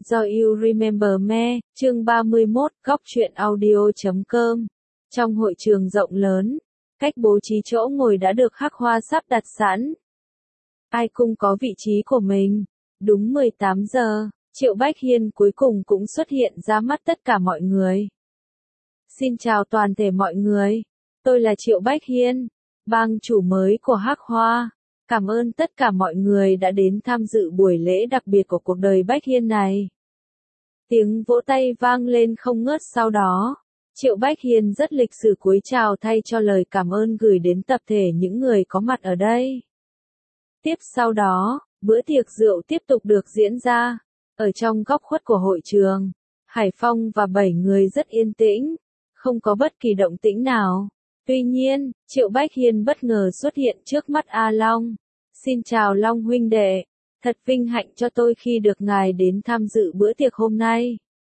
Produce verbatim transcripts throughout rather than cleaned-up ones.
Do You Remember Me, chương ba mươi mốt, góc truyện audio chấm com. Trong hội trường rộng lớn, cách bố trí chỗ ngồi đã được khắc hoa sắp đặt sẵn. Ai cũng có vị trí của mình. Đúng mười tám giờ, Triệu Bách Hiên cuối cùng cũng xuất hiện ra mắt tất cả mọi người. Xin chào toàn thể mọi người. Tôi là Triệu Bách Hiên, bang chủ mới của Hắc Hoa. Cảm ơn tất cả mọi người đã đến tham dự buổi lễ đặc biệt của cuộc đời Bách Hiên này. Tiếng vỗ tay vang lên không ngớt sau đó. Triệu Bách Hiên rất lịch sự cúi chào thay cho lời cảm ơn gửi đến tập thể những người có mặt ở đây. Tiếp sau đó, bữa tiệc rượu tiếp tục được diễn ra. Ở trong góc khuất của hội trường, Hải Phong và bảy người rất yên tĩnh, không có bất kỳ động tĩnh nào. Tuy nhiên, Triệu Bách Hiên bất ngờ xuất hiện trước mắt A Long. Xin chào Long huynh đệ, thật vinh hạnh cho tôi khi được ngài đến tham dự bữa tiệc hôm nay.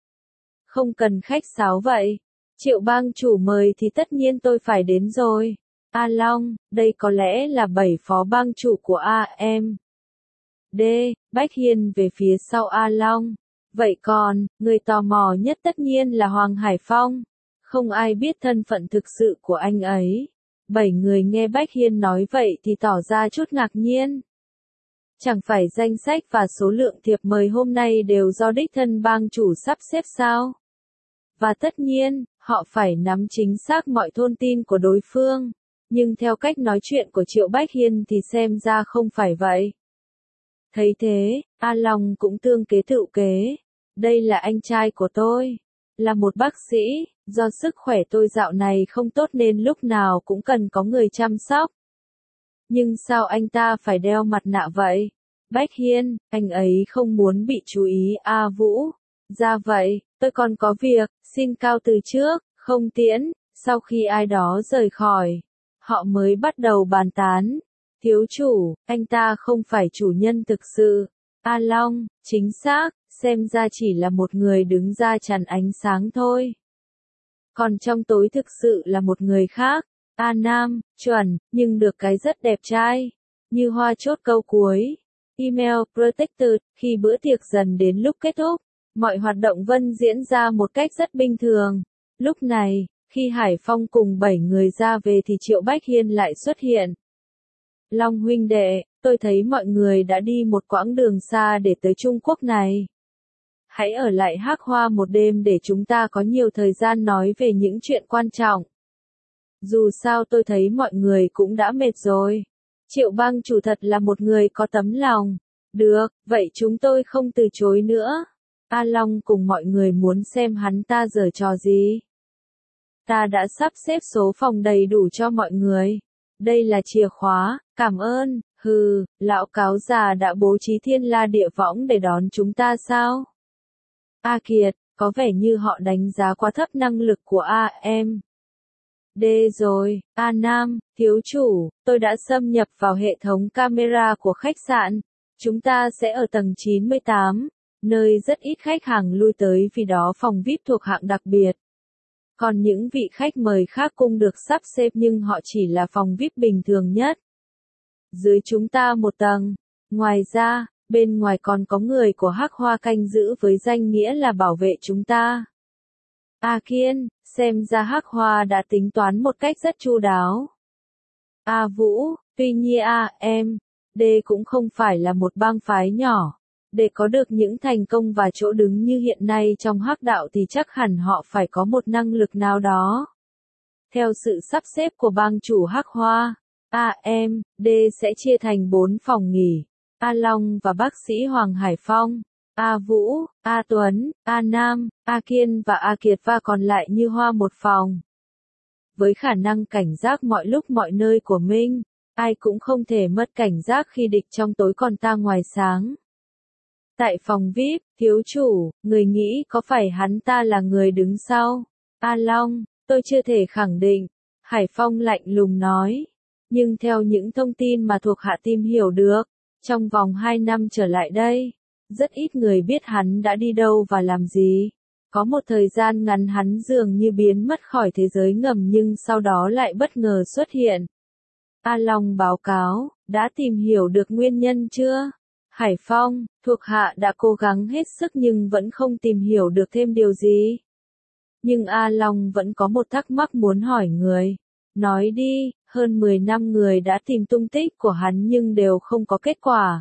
Không cần khách sáo vậy, Triệu bang chủ mời thì tất nhiên tôi phải đến rồi. A Long, đây có lẽ là bảy phó bang chủ của A em. D, Bách Hiên về phía sau A Long. Vậy còn, người tò mò nhất tất nhiên là Hoàng Hải Phong. Không ai biết thân phận thực sự của anh ấy. Bảy người nghe Bách Hiên nói vậy thì tỏ ra chút ngạc nhiên. Chẳng phải danh sách và số lượng thiệp mời hôm nay đều do đích thân bang chủ sắp xếp sao? Và tất nhiên, họ phải nắm chính xác mọi thông tin của đối phương. Nhưng theo cách nói chuyện của Triệu Bách Hiên thì xem ra không phải vậy. Thấy thế, A Long cũng tương kế tự kế. Đây là anh trai của tôi. Là một bác sĩ, do sức khỏe tôi dạo này không tốt nên lúc nào cũng cần có người chăm sóc. Nhưng sao anh ta phải đeo mặt nạ vậy? Bách Hiên, anh ấy không muốn bị chú ý A Vũ. Ra vậy, tôi còn có việc, xin cáo từ trước, không tiễn. Sau khi ai đó rời khỏi, họ mới bắt đầu bàn tán. Thiếu chủ, anh ta không phải chủ nhân thực sự. A Long, chính xác, xem ra chỉ là một người đứng ra chắn ánh sáng thôi. Còn trong tối thực sự là một người khác. A Nam, chuẩn, nhưng được cái rất đẹp trai. Như hoa chốt câu cuối. Email Protected, khi bữa tiệc dần đến lúc kết thúc, mọi hoạt động vẫn diễn ra một cách rất bình thường. Lúc này, khi Hải Phong cùng bảy người ra về thì Triệu Bách Hiên lại xuất hiện. Long huynh đệ, tôi thấy mọi người đã đi một quãng đường xa để tới Trung Quốc này. Hãy ở lại Hắc Hoa một đêm để chúng ta có nhiều thời gian nói về những chuyện quan trọng. Dù sao tôi thấy mọi người cũng đã mệt rồi. Triệu bang chủ thật là một người có tấm lòng. Được, vậy chúng tôi không từ chối nữa. A Long cùng mọi người muốn xem hắn ta giở trò gì. Ta đã sắp xếp số phòng đầy đủ cho mọi người. Đây là chìa khóa, cảm ơn. Hừ, lão cáo già đã bố trí thiên la địa võng để đón chúng ta sao? A Kiệt, có vẻ như họ đánh giá quá thấp năng lực của A em. D rồi, A Nam, thiếu chủ, tôi đã xâm nhập vào hệ thống camera của khách sạn. Chúng ta sẽ ở tầng chín mươi tám, nơi rất ít khách hàng lui tới vì đó phòng vi ai pi thuộc hạng đặc biệt. Còn những vị khách mời khác cũng được sắp xếp nhưng họ chỉ là phòng vi ai pi bình thường nhất. Dưới chúng ta một tầng. Ngoài ra, bên ngoài còn có người của Hắc Hoa canh giữ với danh nghĩa là bảo vệ chúng ta. A Kiên, xem ra Hắc Hoa đã tính toán một cách rất chu đáo. A Vũ, tuy nhiên A em, D cũng không phải là một bang phái nhỏ. Để có được những thành công và chỗ đứng như hiện nay trong Hắc đạo thì chắc hẳn họ phải có một năng lực nào đó. Theo sự sắp xếp của bang chủ Hắc Hoa, A em, D sẽ chia thành bốn phòng nghỉ. A Long và bác sĩ Hoàng Hải Phong, A Vũ, A Tuấn, A Nam, A Kiên và A Kiệt và còn lại như hoa một phòng. Với khả năng cảnh giác mọi lúc mọi nơi của mình, ai cũng không thể mất cảnh giác khi địch trong tối còn ta ngoài sáng. Tại phòng vi ai pi, thiếu chủ, người nghĩ có phải hắn ta là người đứng sau? A Long, tôi chưa thể khẳng định. Hải Phong lạnh lùng nói. Nhưng theo những thông tin mà thuộc hạ tìm hiểu được, trong vòng hai năm trở lại đây, rất ít người biết hắn đã đi đâu và làm gì. Có một thời gian ngắn hắn dường như biến mất khỏi thế giới ngầm nhưng sau đó lại bất ngờ xuất hiện. A Long báo cáo, đã tìm hiểu được nguyên nhân chưa? Hải Phong, thuộc hạ đã cố gắng hết sức nhưng vẫn không tìm hiểu được thêm điều gì. Nhưng A Long vẫn có một thắc mắc muốn hỏi người. Nói đi, hơn mười năm người đã tìm tung tích của hắn nhưng đều không có kết quả.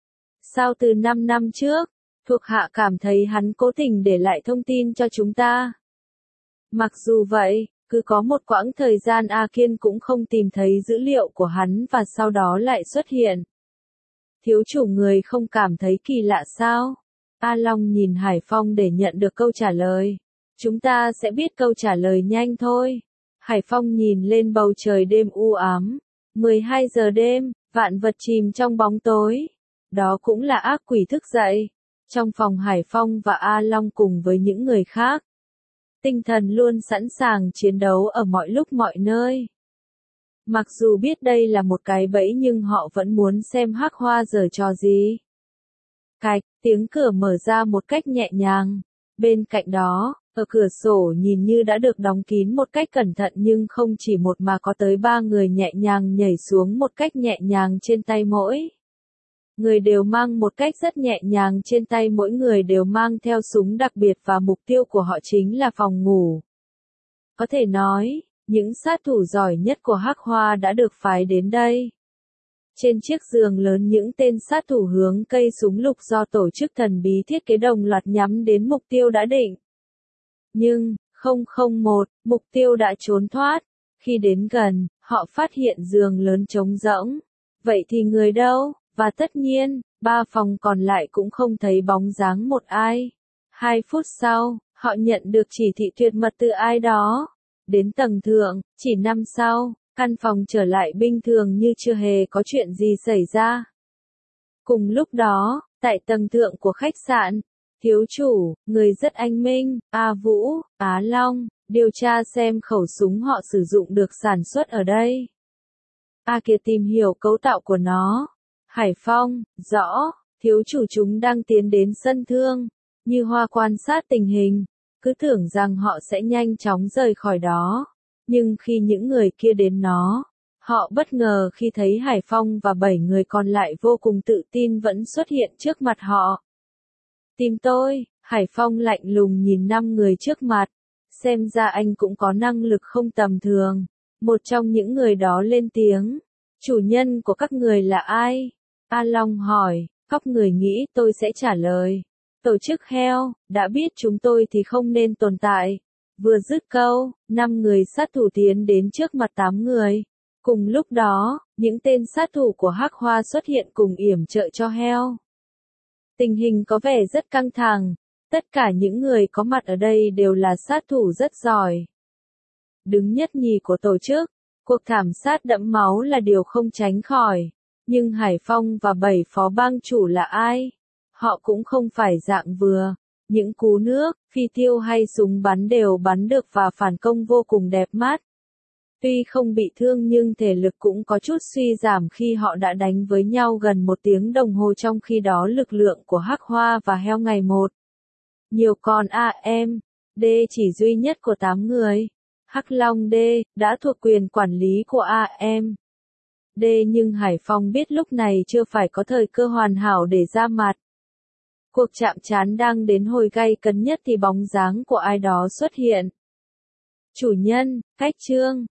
Sao từ năm năm trước, thuộc hạ cảm thấy hắn cố tình để lại thông tin cho chúng ta. Mặc dù vậy, cứ có một quãng thời gian A Kiên cũng không tìm thấy dữ liệu của hắn và sau đó lại xuất hiện. Thiếu chủ người không cảm thấy kỳ lạ sao? A Long nhìn Hải Phong để nhận được câu trả lời. Chúng ta sẽ biết câu trả lời nhanh thôi. Hải Phong nhìn lên bầu trời đêm u ám. mười hai giờ đêm, vạn vật chìm trong bóng tối. Đó cũng là ác quỷ thức dậy. Trong phòng Hải Phong và A Long cùng với những người khác. Tinh thần luôn sẵn sàng chiến đấu ở mọi lúc mọi nơi. Mặc dù biết đây là một cái bẫy nhưng họ vẫn muốn xem Hắc Hoa giở trò gì. Cạch, tiếng cửa mở ra một cách nhẹ nhàng. Bên cạnh đó, ở cửa sổ nhìn như đã được đóng kín một cách cẩn thận nhưng không chỉ một mà có tới ba người nhẹ nhàng nhảy xuống một cách nhẹ nhàng trên tay mỗi. Người đều mang một cách rất nhẹ nhàng trên tay mỗi người đều mang theo súng đặc biệt và mục tiêu của họ chính là phòng ngủ. Có thể nói, những sát thủ giỏi nhất của Hắc Hoa đã được phái đến đây. Trên chiếc giường lớn những tên sát thủ hướng cây súng lục do tổ chức thần bí thiết kế đồng loạt nhắm đến mục tiêu đã định. Nhưng, không không một, mục tiêu đã trốn thoát. Khi đến gần, họ phát hiện giường lớn trống rỗng. Vậy thì người đâu? Và tất nhiên, ba phòng còn lại cũng không thấy bóng dáng một ai. Hai phút sau, họ nhận được chỉ thị tuyệt mật từ ai đó. Đến tầng thượng, chỉ năm sau, căn phòng trở lại bình thường như chưa hề có chuyện gì xảy ra. Cùng lúc đó, tại tầng thượng của khách sạn, thiếu chủ, người rất anh minh, A Vũ, Á Long, điều tra xem khẩu súng họ sử dụng được sản xuất ở đây. A kia tìm hiểu cấu tạo của nó. Hải Phong, rõ, thiếu chủ chúng đang tiến đến sân thương. Như Hoa quan sát tình hình, cứ tưởng rằng họ sẽ nhanh chóng rời khỏi đó. Nhưng khi những người kia đến nó, họ bất ngờ khi thấy Hải Phong và bảy người còn lại vô cùng tự tin vẫn xuất hiện trước mặt họ. Tìm tôi, Hải Phong lạnh lùng nhìn năm người trước mặt. Xem ra anh cũng có năng lực không tầm thường. Một trong những người đó lên tiếng. Chủ nhân của các người là ai? A Long hỏi, các người nghĩ tôi sẽ trả lời. Tổ chức heo, đã biết chúng tôi thì không nên tồn tại. Vừa dứt câu, năm người sát thủ tiến đến trước mặt tám người. Cùng lúc đó, những tên sát thủ của Hắc Hoa xuất hiện cùng yểm trợ cho heo. Tình hình có vẻ rất căng thẳng. Tất cả những người có mặt ở đây đều là sát thủ rất giỏi. Đứng nhất nhì của tổ chức, cuộc thảm sát đẫm máu là điều không tránh khỏi. Nhưng Hải Phong và bảy phó bang chủ là ai? Họ cũng không phải dạng vừa. Những cú nước, phi tiêu hay súng bắn đều bắn được và phản công vô cùng đẹp mắt. Tuy không bị thương nhưng thể lực cũng có chút suy giảm khi họ đã đánh với nhau gần một tiếng đồng hồ trong khi đó lực lượng của Hắc Hoa và heo ngày một. Nhiều con A M, D chỉ duy nhất của tám người. Hắc Long D, đã thuộc quyền quản lý của A M. D nhưng Hải Phong biết lúc này chưa phải có thời cơ hoàn hảo để ra mặt. Cuộc chạm trán đang đến hồi gay cấn nhất thì bóng dáng của ai đó xuất hiện. Chủ nhân, Cách Trương,